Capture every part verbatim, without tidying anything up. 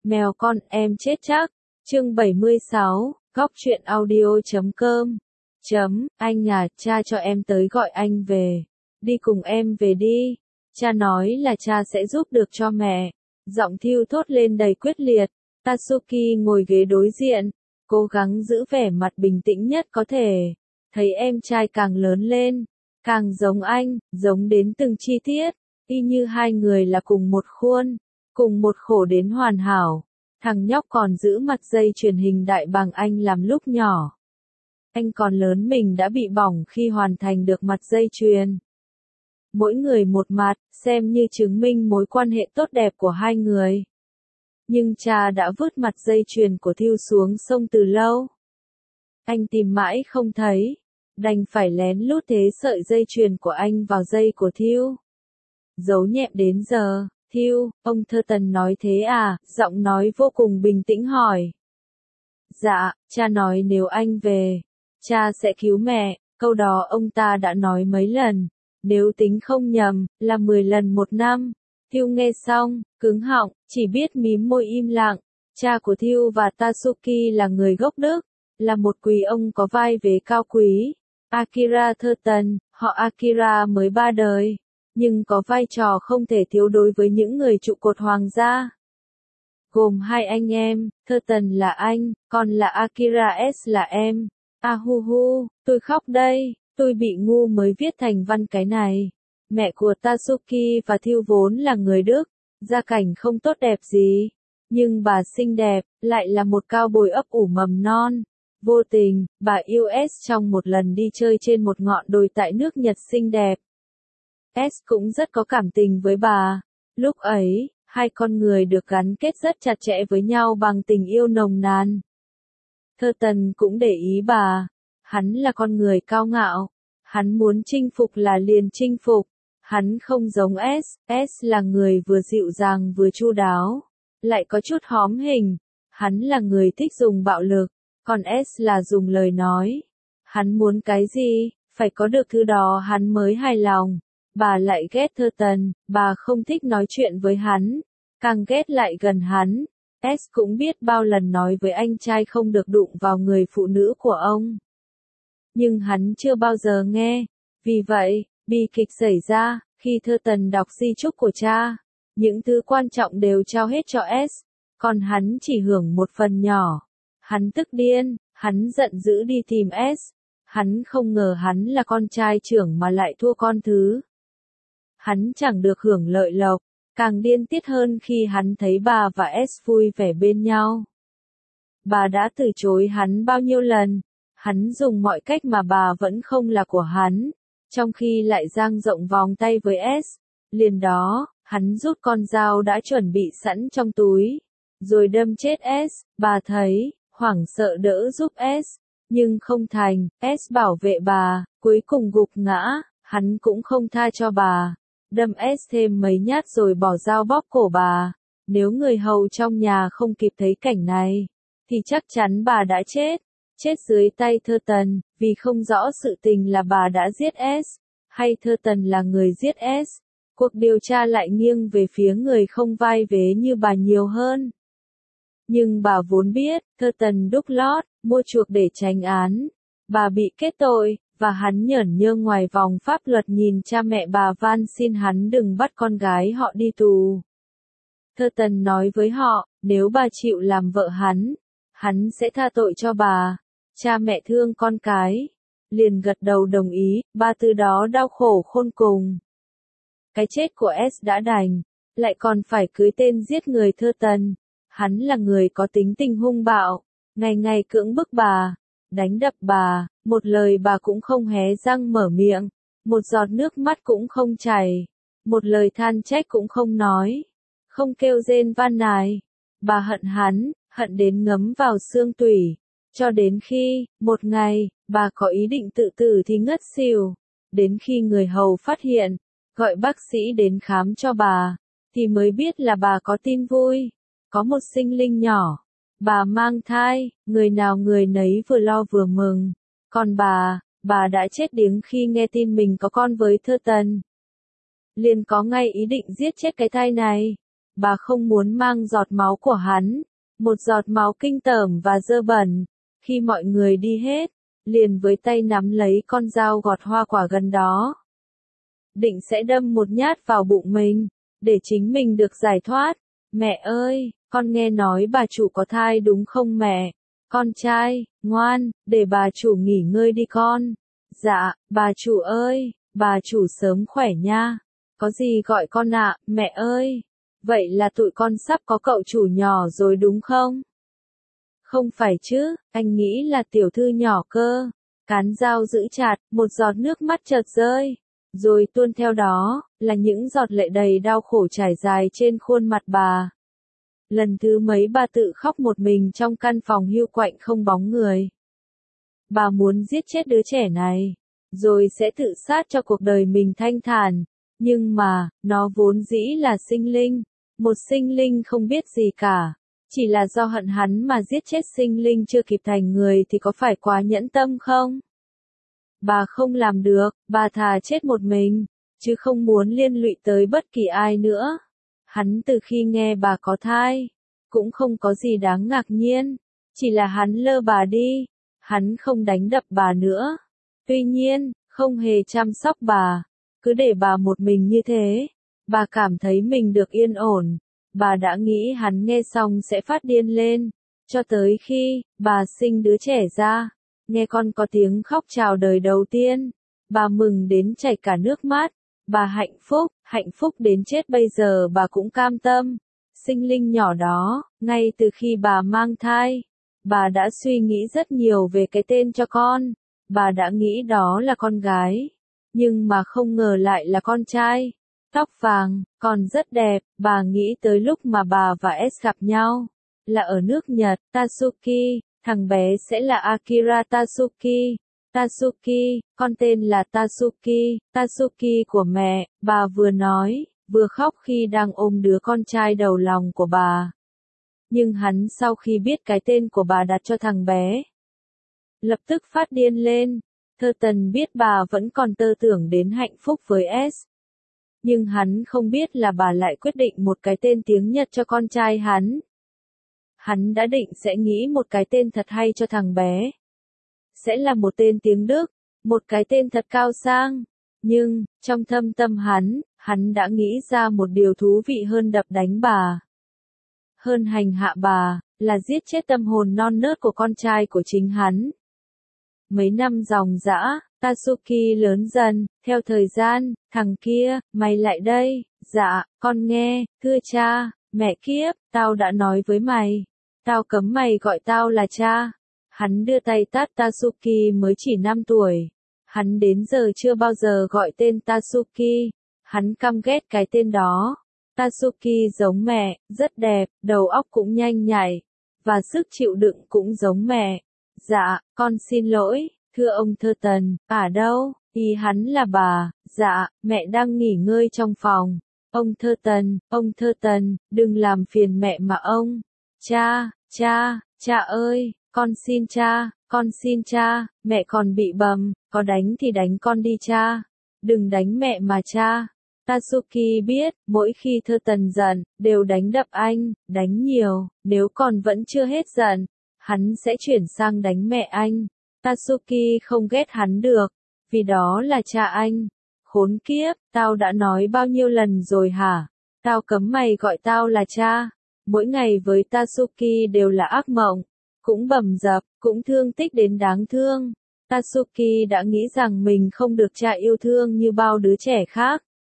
Mèo con em chết chắc. Chương bảy mươi sáu, góc truyện audio chấm com. Chấm, anh à, cha cho em tới gọi anh về. Đi cùng em về đi. Cha nói là cha sẽ giúp được cho mẹ. Giọng Thiêu thốt lên đầy quyết liệt. Tatsuki ngồi ghế đối diện, cố gắng giữ vẻ mặt bình tĩnh nhất có thể. Thấy em trai càng lớn lên, càng giống anh, giống đến từng chi tiết, y như hai người là cùng một khuôn, cùng một khổ đến hoàn hảo. Thằng nhóc còn giữ mặt dây chuyền hình đại bằng anh làm lúc nhỏ. Anh còn lớn mình đã bị bỏng khi hoàn thành được mặt dây chuyền. Mỗi người một mặt, xem như chứng minh mối quan hệ tốt đẹp của hai người. Nhưng cha đã vứt mặt dây chuyền của Thiêu xuống sông từ lâu. Anh tìm mãi không thấy, đành phải lén lút thế sợi dây chuyền của anh vào dây của Thiêu. Giấu nhẹm đến giờ. Thiêu, ông Thurston nói thế à? Giọng nói vô cùng bình tĩnh hỏi. Dạ, cha nói nếu anh về, cha sẽ cứu mẹ, câu đó ông ta đã nói mấy lần, nếu tính không nhầm, là mười lần một năm. Thiêu nghe xong, cứng họng, chỉ biết mím môi im lặng. Cha của Thiêu và Tatsuki là người gốc Đức, là một quý ông có vai vế cao quý. Akira Thurston, họ Akira mới ba đời, nhưng có vai trò không thể thiếu đối với những người trụ cột hoàng gia. Gồm hai anh em, Thurston là anh, còn là Akira S là em. Ahuhu, tôi khóc đây, tôi bị ngu mới viết thành văn cái này. Mẹ của Tatsuki và Thiêu vốn là người Đức, gia cảnh không tốt đẹp gì, nhưng bà xinh đẹp, lại là một cao bồi ấp ủ mầm non. Vô tình, bà yêu S trong một lần đi chơi trên một ngọn đồi tại nước Nhật xinh đẹp. S cũng rất có cảm tình với bà. Lúc ấy, hai con người được gắn kết rất chặt chẽ với nhau bằng tình yêu nồng nàn. Thurston cũng để ý bà. Hắn là con người cao ngạo. Hắn muốn chinh phục là liền chinh phục. Hắn không giống S. S là người vừa dịu dàng vừa chu đáo, lại có chút hóm hình. Hắn là người thích dùng bạo lực, còn S là dùng lời nói. Hắn muốn cái gì, phải có được thứ đó hắn mới hài lòng. Bà lại ghét Thurston, bà không thích nói chuyện với hắn, càng ghét lại gần hắn. S cũng biết bao lần nói với anh trai không được đụng vào người phụ nữ của ông. Nhưng hắn chưa bao giờ nghe. Vì vậy, bi kịch xảy ra, khi Thurston đọc di chúc của cha. Những thứ quan trọng đều trao hết cho S, còn hắn chỉ hưởng một phần nhỏ. Hắn tức điên, hắn giận dữ đi tìm S. Hắn không ngờ hắn là con trai trưởng mà lại thua con thứ. Hắn chẳng được hưởng lợi lộc, càng điên tiết hơn khi hắn thấy bà và S vui vẻ bên nhau. Bà đã từ chối hắn bao nhiêu lần, hắn dùng mọi cách mà bà vẫn không là của hắn, trong khi lại dang rộng vòng tay với S. Liền đó, hắn rút con dao đã chuẩn bị sẵn trong túi, rồi đâm chết S. Bà thấy, hoảng sợ đỡ giúp S, nhưng không thành, S bảo vệ bà, cuối cùng gục ngã, hắn cũng không tha cho bà. Đâm S thêm mấy nhát rồi bỏ dao bóp cổ bà. Nếu người hầu trong nhà không kịp thấy cảnh này, thì chắc chắn bà đã chết. Chết dưới tay Thurston, vì không rõ sự tình là bà đã giết S, hay Thurston là người giết S. Cuộc điều tra lại nghiêng về phía người không vai vế như bà nhiều hơn. Nhưng bà vốn biết, Thurston đúc lót, mua chuộc để tránh án. Bà bị kết tội, và hắn nhởn nhơ ngoài vòng pháp luật nhìn cha mẹ bà van xin hắn đừng bắt con gái họ đi tù. Thurston nói với họ, nếu bà chịu làm vợ hắn, hắn sẽ tha tội cho bà. Cha mẹ thương con cái, liền gật đầu đồng ý, bà từ đó đau khổ khôn cùng. Cái chết của S đã đành, lại còn phải cưới tên giết người Thurston. Hắn là người có tính tình hung bạo, ngày ngày cưỡng bức bà, đánh đập bà, một lời bà cũng không hé răng mở miệng, một giọt nước mắt cũng không chảy, một lời than trách cũng không nói, không kêu rên van nài. Bà hận hắn, hận đến ngấm vào xương tủy, cho đến khi, một ngày, bà có ý định tự tử thì ngất xỉu, đến khi người hầu phát hiện, gọi bác sĩ đến khám cho bà, thì mới biết là bà có tin vui, có một sinh linh nhỏ. Bà mang thai, người nào người nấy vừa lo vừa mừng. Còn bà, bà đã chết điếng khi nghe tin mình có con với Thurston. Liền có ngay ý định giết chết cái thai này. bà không muốn mang giọt máu của hắn, một giọt máu kinh tởm và dơ bẩn. Khi mọi người đi hết, liền với tay nắm lấy con dao gọt hoa quả gần đó. Định sẽ đâm một nhát vào bụng mình, để chính mình được giải thoát. Mẹ ơi, con nghe nói bà chủ có thai đúng không mẹ? Con trai, ngoan, để bà chủ nghỉ ngơi đi con. Dạ, bà chủ ơi, bà chủ sớm khỏe nha. Có gì gọi con ạ, mẹ ơi. Vậy là tụi con sắp có cậu chủ nhỏ rồi đúng không? Không phải chứ, anh nghĩ là tiểu thư nhỏ cơ. Cán dao giữ chặt, một giọt nước mắt chợt rơi. Rồi tuôn theo đó, là những giọt lệ đầy đau khổ trải dài trên khuôn mặt bà. Lần thứ mấy bà tự khóc một mình trong căn phòng hiu quạnh không bóng người. Bà muốn giết chết đứa trẻ này, rồi sẽ tự sát cho cuộc đời mình thanh thản. Nhưng mà, nó vốn dĩ là sinh linh, một sinh linh không biết gì cả. Chỉ là do hận hắn mà giết chết sinh linh chưa kịp thành người thì có phải quá nhẫn tâm không? Bà không làm được, bà thà chết một mình, chứ không muốn liên lụy tới bất kỳ ai nữa. Hắn từ khi nghe bà có thai, cũng không có gì đáng ngạc nhiên, chỉ là hắn lơ bà đi, hắn không đánh đập bà nữa. Tuy nhiên, không hề chăm sóc bà, cứ để bà một mình như thế, bà cảm thấy mình được yên ổn. Bà đã nghĩ hắn nghe xong sẽ phát điên lên, cho tới khi bà sinh đứa trẻ ra, nghe con có tiếng khóc chào đời đầu tiên, bà mừng đến chảy cả nước mắt, bà hạnh phúc, hạnh phúc đến chết bây giờ bà cũng cam tâm. Sinh linh nhỏ đó, ngay từ khi bà mang thai, bà đã suy nghĩ rất nhiều về cái tên cho con, bà đã nghĩ đó là con gái, nhưng mà không ngờ lại là con trai. Tóc vàng, còn rất đẹp, bà nghĩ tới lúc mà bà và S gặp nhau, là ở nước Nhật, Tatsuki, thằng bé sẽ là Akira Tatsuki. Tatsuki, con tên là Tatsuki, Tatsuki của mẹ, bà vừa nói, vừa khóc khi đang ôm đứa con trai đầu lòng của bà. Nhưng hắn sau khi biết cái tên của bà đặt cho thằng bé, lập tức phát điên lên. Thơ Tần biết bà vẫn còn tơ tưởng đến hạnh phúc với S. Nhưng hắn không biết là bà lại quyết định một cái tên tiếng Nhật cho con trai hắn. Hắn đã định sẽ nghĩ một cái tên thật hay cho thằng bé. Sẽ là một tên tiếng Đức, một cái tên thật cao sang. Nhưng, trong thâm tâm hắn, hắn đã nghĩ ra một điều thú vị hơn đập đánh bà. Hơn hành hạ bà, là giết chết tâm hồn non nớt của con trai của chính hắn. Mấy năm dòng dã, Tatsuki lớn dần, theo thời gian, thằng kia, mày lại đây, dạ, con nghe, thưa cha, mẹ kiếp, tao đã nói với mày, tao cấm mày gọi tao là cha. Hắn đưa tay tát Tatsuki mới chỉ năm tuổi, hắn đến giờ chưa bao giờ gọi tên Tatsuki, hắn căm ghét cái tên đó. Tatsuki giống mẹ, rất đẹp, đầu óc cũng nhanh nhạy, và sức chịu đựng cũng giống mẹ. Dạ, con xin lỗi, thưa ông Thơ Tần, à đâu, ý hắn là bà, dạ, mẹ đang nghỉ ngơi trong phòng. Ông Thơ Tần, ông Thơ Tần, đừng làm phiền mẹ mà ông. Cha, cha, cha ơi, con xin cha, con xin cha, mẹ còn bị bầm, có đánh thì đánh con đi cha. Đừng đánh mẹ mà cha. Tatsuki biết, mỗi khi Thơ Tần giận, đều đánh đập anh, đánh nhiều, nếu còn vẫn chưa hết giận, hắn sẽ chuyển sang đánh mẹ anh. Tatsuki không ghét hắn được, vì đó là cha anh. Khốn kiếp, tao đã nói bao nhiêu lần rồi hả? Tao cấm mày gọi tao là cha. Mỗi ngày với Tatsuki đều là ác mộng, cũng bầm dập, cũng thương tích đến đáng thương. Tatsuki đã nghĩ rằng mình không được cha yêu thương như bao đứa trẻ khác.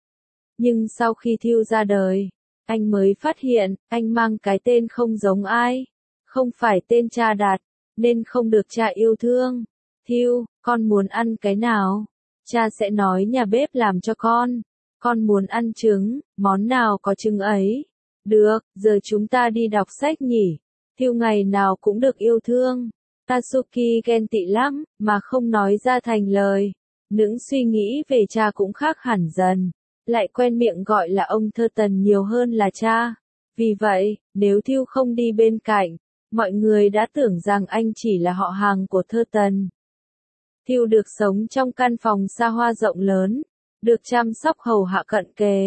Nhưng sau khi Thiêu ra đời, anh mới phát hiện, anh mang cái tên không giống ai. Không phải tên cha đặt, nên không được cha yêu thương. Thiêu, con muốn ăn cái nào? Cha sẽ nói nhà bếp làm cho con. Con muốn ăn trứng, món nào có trứng ấy? Được, giờ chúng ta đi đọc sách nhỉ. Thiêu ngày nào cũng được yêu thương. Tatsuki ghen tị lắm, mà không nói ra thành lời. Những suy nghĩ về cha cũng khác hẳn dần. Lại quen miệng gọi là ông Thơ Tần nhiều hơn là cha. Vì vậy, nếu Thiêu không đi bên cạnh, mọi người đã tưởng rằng anh chỉ là họ hàng của Thơ Tần. Thiêu được sống trong căn phòng xa hoa rộng lớn, được chăm sóc hầu hạ cận kề,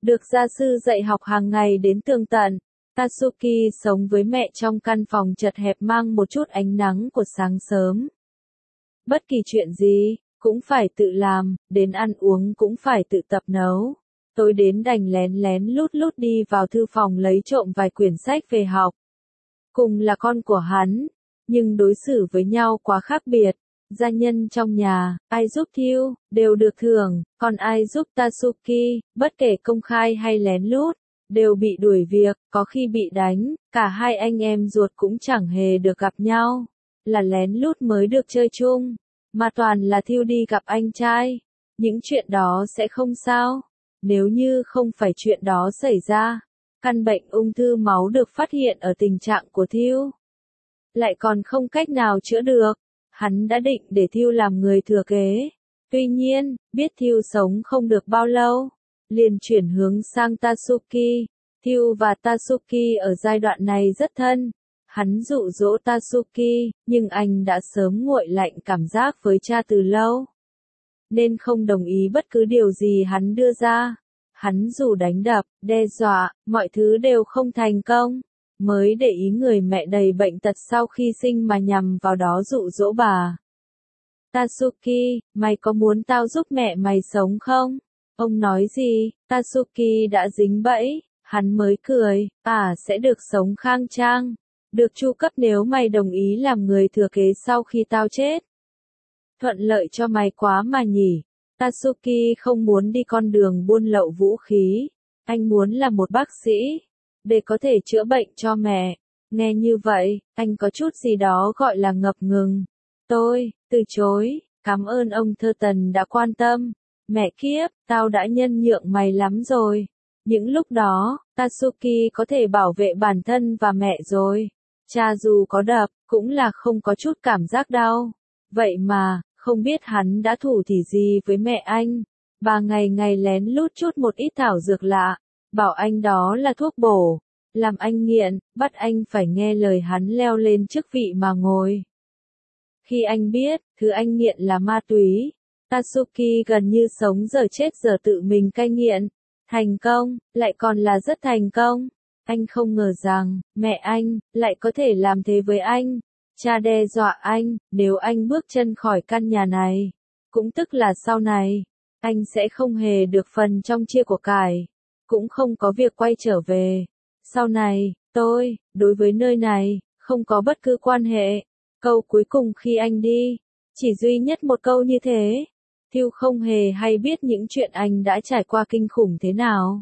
Được gia sư dạy học hàng ngày đến tường tận, Tatsuki sống với mẹ trong căn phòng chật hẹp mang một chút ánh nắng của sáng sớm. Bất kỳ chuyện gì, cũng phải tự làm, đến ăn uống cũng phải tự tập nấu. Tối đến đành lén lén lút lút đi vào thư phòng lấy trộm vài quyển sách về học. Cùng là con của hắn, nhưng đối xử với nhau quá khác biệt. Gia nhân trong nhà, ai giúp Thiêu, đều được thưởng, còn ai giúp Tatsuki, bất kể công khai hay lén lút, đều bị đuổi việc, có khi bị đánh, cả hai anh em ruột cũng chẳng hề được gặp nhau. Là lén lút mới được chơi chung, mà toàn là Thiêu đi gặp anh trai. Những chuyện đó sẽ không sao. Nếu như không phải chuyện đó xảy ra, căn bệnh ung thư máu được phát hiện ở tình trạng của Thiêu, lại còn không cách nào chữa được. Hắn đã định để Thiêu làm người thừa kế. Tuy nhiên, biết Thiêu sống không được bao lâu, liền chuyển hướng sang Tatsuki. Thiêu và Tatsuki ở giai đoạn này rất thân. Hắn dụ dỗ Tatsuki, nhưng anh đã sớm nguội lạnh cảm giác với cha từ lâu, nên không đồng ý bất cứ điều gì hắn đưa ra. Hắn dù đánh đập, đe dọa, mọi thứ đều không thành công, mới để ý người mẹ đầy bệnh tật sau khi sinh mà nhằm vào đó dụ dỗ bà. Tatsuki, mày có muốn tao giúp mẹ mày sống không? Ông nói gì? Tatsuki đã dính bẫy, hắn mới cười, à sẽ được sống khang trang, được chu cấp nếu mày đồng ý làm người thừa kế sau khi tao chết. Thuận lợi cho mày quá mà nhỉ. Tatsuki không muốn đi con đường buôn lậu vũ khí, anh muốn là một bác sĩ, để có thể chữa bệnh cho mẹ. Nghe như vậy, anh có chút gì đó gọi là ngập ngừng. Tôi, từ chối, cảm ơn ông Thơ Tần đã quan tâm. Mẹ kiếp, tao đã nhân nhượng mày lắm rồi. Những lúc đó, Tatsuki có thể bảo vệ bản thân và mẹ rồi. Cha dù có đập, cũng là không có chút cảm giác đau. Vậy mà, không biết hắn đã thủ thỉ gì với mẹ anh. Bà ngày ngày lén lút chút một ít thảo dược lạ, bảo anh đó là thuốc bổ, làm anh nghiện, bắt anh phải nghe lời hắn leo lên chức vị mà ngồi. Khi anh biết, thứ anh nghiện là ma túy, Tatsuki gần như sống giờ chết giờ tự mình cai nghiện. Thành công, lại còn là rất thành công. Anh không ngờ rằng, mẹ anh, lại có thể làm thế với anh. Cha đe dọa anh, nếu anh bước chân khỏi căn nhà này, cũng tức là sau này, anh sẽ không hề được phần trong chia của cải, cũng không có việc quay trở về. Sau này, tôi, đối với nơi này, không có bất cứ quan hệ. Câu cuối cùng khi anh đi, chỉ duy nhất một câu như thế. Thiêu không hề hay biết những chuyện anh đã trải qua kinh khủng thế nào.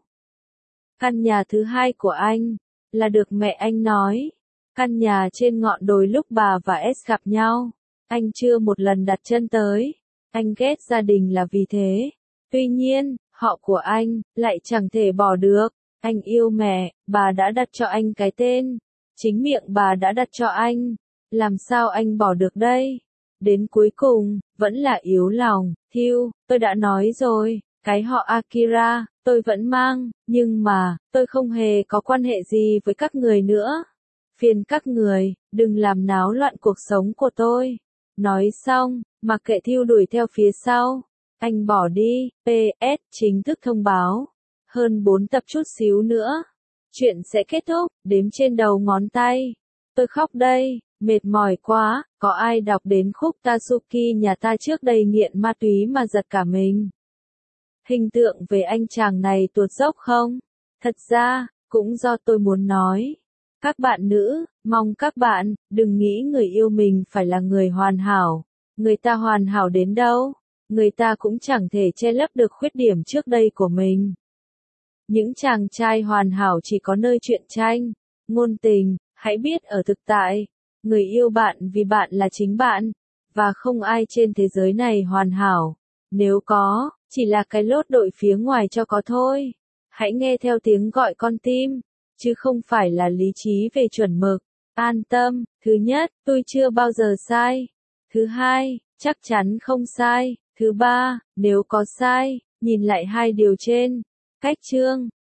Căn nhà thứ hai của anh, là được mẹ anh nói. Căn nhà trên ngọn đồi lúc bà và S gặp nhau, anh chưa một lần đặt chân tới. Anh ghét gia đình là vì thế. Tuy nhiên, họ của anh, lại chẳng thể bỏ được. Anh yêu mẹ, bà đã đặt cho anh cái tên. Chính miệng bà đã đặt cho anh. Làm sao anh bỏ được đây? Đến cuối cùng, vẫn là yếu lòng. Thiêu, tôi đã nói rồi, cái họ Akira, tôi vẫn mang, nhưng mà, tôi không hề có quan hệ gì với các người nữa. Phiền các người, đừng làm náo loạn cuộc sống của tôi. Nói xong, mặc kệ Thiêu đuổi theo phía sau. Anh bỏ đi, pê ét chính thức thông báo. Hơn bốn tập chút xíu nữa. Chuyện sẽ kết thúc, đếm trên đầu ngón tay. Tôi khóc đây, mệt mỏi quá, có ai đọc đến khúc Tatsuki nhà ta trước đây nghiện ma túy mà giật cả mình. Hình tượng về anh chàng này tuột dốc không? Thật ra, cũng do tôi muốn nói. Các bạn nữ, mong các bạn, đừng nghĩ người yêu mình phải là người hoàn hảo. Người ta hoàn hảo đến đâu, người ta cũng chẳng thể che lấp được khuyết điểm trước đây của mình. Những chàng trai hoàn hảo chỉ có nơi truyện tranh, ngôn tình, hãy biết ở thực tại, người yêu bạn vì bạn là chính bạn, và không ai trên thế giới này hoàn hảo. Nếu có, chỉ là cái lót đội phía ngoài cho có thôi. Hãy nghe theo tiếng gọi con tim, chứ không phải là lý trí về chuẩn mực. An tâm, thứ nhất, tôi chưa bao giờ sai. Thứ hai, chắc chắn không sai. Thứ ba, nếu có sai, nhìn lại hai điều trên. Cách chương